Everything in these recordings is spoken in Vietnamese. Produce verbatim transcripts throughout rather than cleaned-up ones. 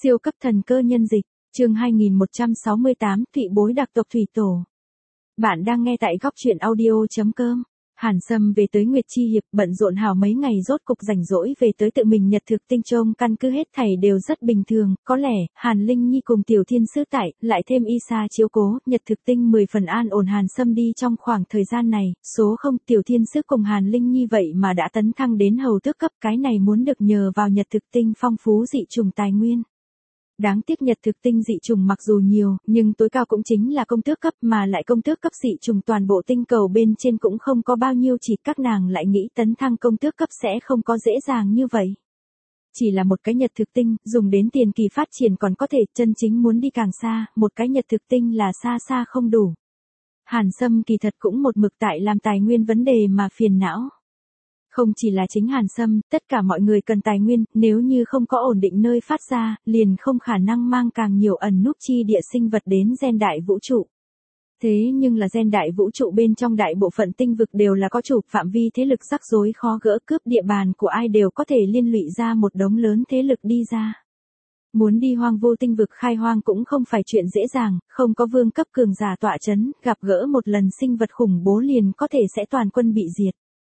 Siêu cấp thần cơ nhân dịch, chương hai nghìn một trăm sáu mươi tám, Thụy Bối đặc tộc thủy tổ. Bạn đang nghe tại góc truyện audio chấm com. Hàn Sâm về tới Nguyệt Chi Hiệp, bận rộn hào mấy ngày rốt cục rảnh rỗi về tới tự mình nhật thực tinh trông căn cứ hết thảy đều rất bình thường, có lẽ, Hàn Linh Nhi cùng Tiểu Thiên Sứ tại, lại thêm Y Sa chiếu cố, nhật thực tinh mười phần an ổn Hàn Sâm đi trong khoảng thời gian này, số không Tiểu Thiên Sứ cùng Hàn Linh Nhi vậy mà đã tấn thăng đến hầu tước cấp, cái này muốn được nhờ vào nhật thực tinh phong phú dị trùng tài nguyên. Đáng tiếc nhật thực tinh dị trùng mặc dù nhiều, nhưng tối cao cũng chính là công tước cấp mà lại công tước cấp dị trùng toàn bộ tinh cầu bên trên cũng không có bao nhiêu, chỉ các nàng lại nghĩ tấn thăng công tước cấp sẽ không có dễ dàng như vậy. Chỉ là một cái nhật thực tinh, dùng đến tiền kỳ phát triển còn có thể, chân chính muốn đi càng xa, một cái nhật thực tinh là xa xa không đủ. Hàn Sâm kỳ thật cũng một mực tại làm tài nguyên vấn đề mà phiền não. Không chỉ là chính Hàn Sâm, tất cả mọi người cần tài nguyên, nếu như không có ổn định nơi phát ra, liền không khả năng mang càng nhiều ẩn núp chi địa sinh vật đến gen đại vũ trụ. Thế nhưng là gen đại vũ trụ bên trong đại bộ phận tinh vực đều là có chủ, phạm vi thế lực rắc rối khó gỡ, cướp địa bàn của ai đều có thể liên lụy ra một đống lớn thế lực đi ra. Muốn đi hoang vô tinh vực khai hoang cũng không phải chuyện dễ dàng, không có vương cấp cường giả tọa chấn, gặp gỡ một lần sinh vật khủng bố liền có thể sẽ toàn quân bị diệt.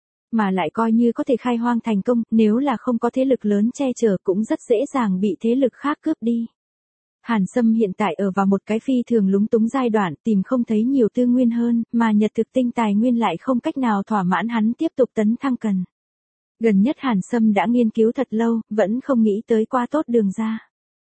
Mà lại coi như có thể khai hoang thành công, nếu là không có thế lực lớn che chở cũng rất dễ dàng bị thế lực khác cướp đi. Hàn Sâm hiện tại ở vào một cái phi thường lúng túng giai đoạn, tìm không thấy nhiều tư nguyên hơn, mà nhật thực tinh tài nguyên lại không cách nào thỏa mãn hắn tiếp tục tấn thăng cần. Gần nhất Hàn Sâm đã nghiên cứu thật lâu, vẫn không nghĩ tới qua tốt đường ra.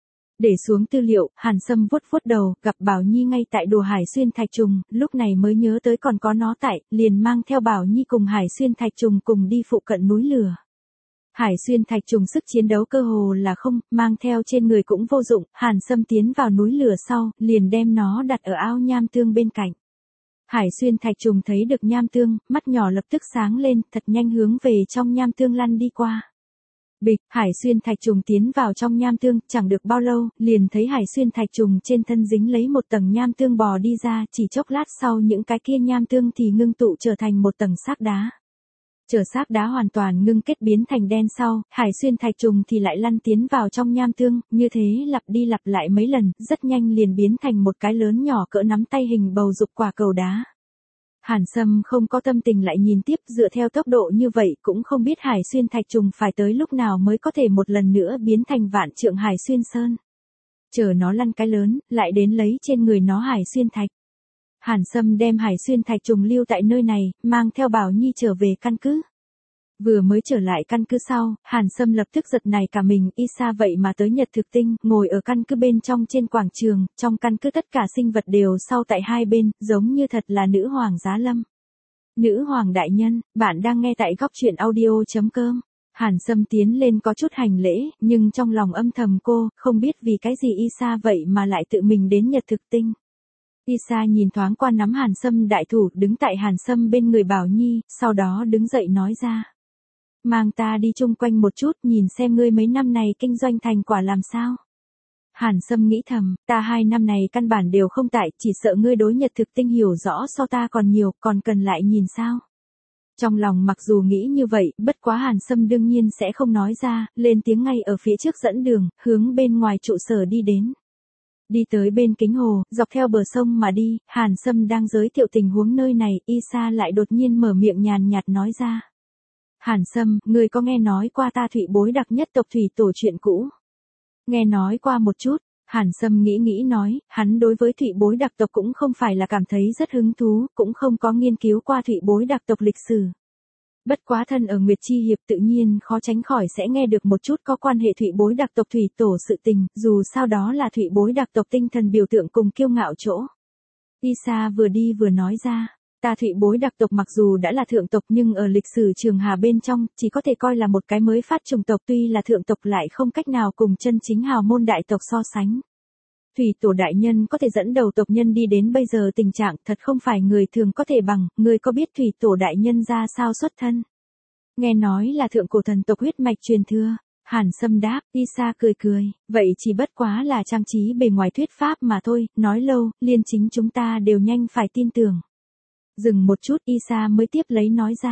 Để xuống tư liệu, Hàn Sâm vuốt vuốt đầu, gặp Bảo Nhi ngay tại đồ Hải Xuyên Thạch Trùng, lúc này mới nhớ tới còn có nó tại, liền mang theo Bảo Nhi cùng Hải Xuyên Thạch Trùng cùng đi phụ cận núi lửa. Hải Xuyên Thạch Trùng sức chiến đấu cơ hồ là không, mang theo trên người cũng vô dụng, Hàn Sâm tiến vào núi lửa sau, liền đem nó đặt ở ao nham tương bên cạnh. Hải Xuyên Thạch Trùng thấy được nham tương, mắt nhỏ lập tức sáng lên, thật nhanh hướng về trong nham tương lăn đi qua. Bịch, Hải Xuyên Thạch Trùng tiến vào trong nham tương, chẳng được bao lâu, liền thấy Hải Xuyên Thạch Trùng trên thân dính lấy một tầng nham tương bò đi ra, chỉ chốc lát sau những cái kia nham tương thì ngưng tụ trở thành một tầng xác đá. Chờ xác đá hoàn toàn ngưng kết biến thành đen sau, Hải Xuyên Thạch Trùng thì lại lăn tiến vào trong nham tương, như thế lặp đi lặp lại mấy lần, rất nhanh liền biến thành một cái lớn nhỏ cỡ nắm tay hình bầu dục quả cầu đá. Hàn Sâm không có tâm tình lại nhìn tiếp, dựa theo tốc độ như vậy cũng không biết Hải Xuyên Thạch Trùng phải tới lúc nào mới có thể một lần nữa biến thành vạn trượng Hải Xuyên Sơn. Chờ nó lăn cái lớn, lại đến lấy trên người nó Hải Xuyên Thạch. Hàn Sâm đem Hải Xuyên Thạch Trùng lưu tại nơi này, mang theo Bảo Nhi trở về căn cứ. Vừa mới trở lại căn cứ sau, Hàn Sâm lập tức giật nảy cả mình, Y Sa vậy mà tới nhật thực tinh, ngồi ở căn cứ bên trong trên quảng trường, trong căn cứ tất cả sinh vật đều sau tại hai bên, giống như thật là nữ hoàng giá lâm. Nữ hoàng đại nhân, bạn đang nghe tại góc truyện audio chấm com. Hàn Sâm tiến lên có chút hành lễ, nhưng trong lòng âm thầm cô, không biết vì cái gì Y Sa vậy mà lại tự mình đến nhật thực tinh. Y Sa nhìn thoáng qua nắm Hàn Sâm đại thủ, đứng tại Hàn Sâm bên người Bảo Nhi, sau đó đứng dậy nói ra. Mang ta đi chung quanh một chút, nhìn xem ngươi mấy năm này kinh doanh thành quả làm sao. Hàn Sâm nghĩ thầm, ta hai năm này căn bản đều không tại, chỉ sợ ngươi đối nhật thực tinh hiểu rõ so ta còn nhiều, còn cần lại nhìn sao. Trong lòng mặc dù nghĩ như vậy, bất quá Hàn Sâm đương nhiên sẽ không nói ra, lên tiếng ngay ở phía trước dẫn đường, hướng bên ngoài trụ sở đi đến. Đi tới bên kính hồ, dọc theo bờ sông mà đi, Hàn Sâm đang giới thiệu tình huống nơi này, Y Sa lại đột nhiên mở miệng nhàn nhạt nói ra. Hàn Sâm, ngươi có nghe nói qua ta Thụy Bối đặc nhất tộc thủy tổ chuyện cũ? Nghe nói qua một chút, Hàn Sâm nghĩ nghĩ nói, hắn đối với Thụy Bối đặc tộc cũng không phải là cảm thấy rất hứng thú, cũng không có nghiên cứu qua Thụy Bối đặc tộc lịch sử. Bất quá thân ở Nguyệt Chi Hiệp tự nhiên khó tránh khỏi sẽ nghe được một chút có quan hệ Thụy Bối đặc tộc thủy tổ sự tình, dù sao đó là Thụy Bối đặc tộc tinh thần biểu tượng cùng kiêu ngạo chỗ. Y Sa vừa đi vừa nói ra. Ta Thụy Bối đặc tộc mặc dù đã là thượng tộc nhưng ở lịch sử Trường Hà bên trong, chỉ có thể coi là một cái mới phát chủng tộc, tuy là thượng tộc lại không cách nào cùng chân chính hào môn đại tộc so sánh. Thủy tổ đại nhân có thể dẫn đầu tộc nhân đi đến bây giờ tình trạng thật không phải người thường có thể bằng, người có biết thủy tổ đại nhân ra sao xuất thân? Nghe nói là thượng cổ thần tộc huyết mạch truyền thừa. Hàn Sâm đáp, Y Sa cười cười, vậy chỉ bất quá là trang trí bề ngoài thuyết pháp mà thôi, nói lâu, liên chính chúng ta đều nhanh phải tin tưởng. Dừng một chút Y Sa mới tiếp lấy nói ra.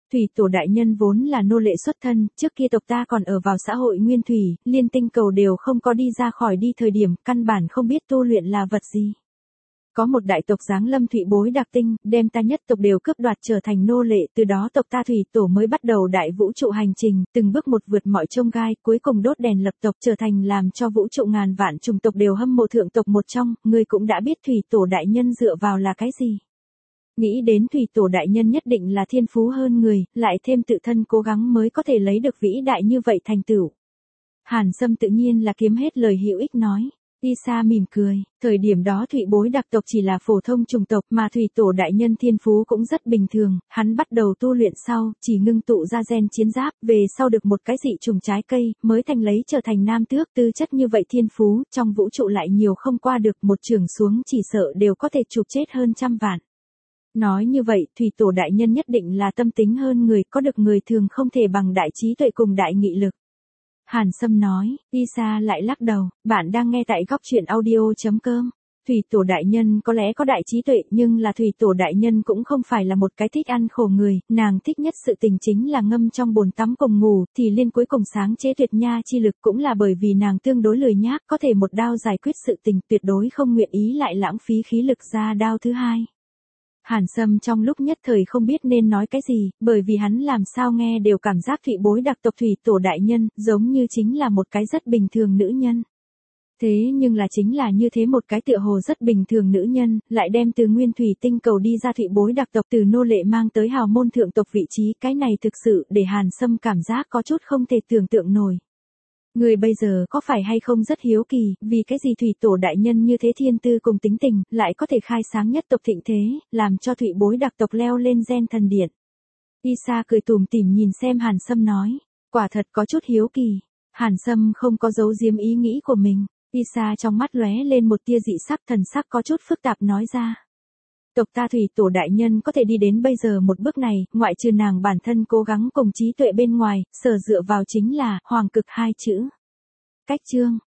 Thủy tổ đại nhân vốn là nô lệ xuất thân, trước kia tộc ta còn ở vào xã hội nguyên thủy, liên tinh cầu đều không có đi ra khỏi đi thời điểm, căn bản không biết tu luyện là vật gì. Có một đại tộc giáng lâm thủy bối đặc tinh, đem ta nhất tộc đều cướp đoạt trở thành nô lệ, từ đó tộc ta thủy tổ mới bắt đầu đại vũ trụ hành trình, từng bước một vượt mọi chông gai, cuối cùng đốt đèn lập tộc trở thành làm cho vũ trụ ngàn vạn chủng tộc đều hâm mộ thượng tộc một trong, ngươi cũng đã biết thủy tổ đại nhân dựa vào là cái gì. Nghĩ đến thủy tổ đại nhân nhất định là thiên phú hơn người, lại thêm tự thân cố gắng mới có thể lấy được vĩ đại như vậy thành tựu. Hàn Sâm tự nhiên là kiếm hết lời hữu ích nói. Y Sa mỉm cười, thời điểm đó thủy bối đặc tộc chỉ là phổ thông chủng tộc mà thủy tổ đại nhân thiên phú cũng rất bình thường, hắn bắt đầu tu luyện sau, chỉ ngưng tụ ra gen chiến giáp, về sau được một cái dị trùng trái cây, mới thành lấy trở thành nam tước, tư chất như vậy thiên phú, trong vũ trụ lại nhiều không qua được, một trường xuống chỉ sợ đều có thể chụp chết hơn trăm vạn. Nói như vậy, thủy tổ đại nhân nhất định là tâm tính hơn người, có được người thường không thể bằng đại trí tuệ cùng đại nghị lực. Hàn Sâm nói, Y Sa lại lắc đầu, bạn đang nghe tại góc truyện audio chấm com. Thủy tổ đại nhân có lẽ có đại trí tuệ nhưng là thủy tổ đại nhân cũng không phải là một cái thích ăn khổ người, nàng thích nhất sự tình chính là ngâm trong bồn tắm cùng ngủ, thì liên cuối cùng sáng chế tuyệt nha chi lực cũng là bởi vì nàng tương đối lười nhác, có thể một đao giải quyết sự tình, tuyệt đối không nguyện ý lại lãng phí khí lực ra đao thứ hai. Hàn Sâm trong lúc nhất thời không biết nên nói cái gì, bởi vì hắn làm sao nghe đều cảm giác thủy bối đặc tộc thủy tổ đại nhân, giống như chính là một cái rất bình thường nữ nhân. Thế nhưng là chính là như thế một cái tựa hồ rất bình thường nữ nhân, lại đem từ nguyên thủy tinh cầu đi ra thủy bối đặc tộc từ nô lệ mang tới hào môn thượng tộc vị trí, cái này thực sự để Hàn Sâm cảm giác có chút không thể tưởng tượng nổi. Người bây giờ có phải hay không rất hiếu kỳ, vì cái gì thủy tổ đại nhân như thế thiên tư cùng tính tình, lại có thể khai sáng nhất tộc thịnh thế, làm cho thủy bối đặc tộc leo lên gen thần điện. Y Sa cười tủm tỉm nhìn xem Hàn Sâm nói, quả thật có chút hiếu kỳ. Hàn Sâm không có giấu giếm ý nghĩ của mình, Y Sa trong mắt lóe lên một tia dị sắc, thần sắc có chút phức tạp nói ra. Tộc ta thủy tổ đại nhân có thể đi đến bây giờ một bước này, ngoại trừ nàng bản thân cố gắng cùng trí tuệ bên ngoài, sở dựa vào chính là hoàng cực hai chữ. Cách chương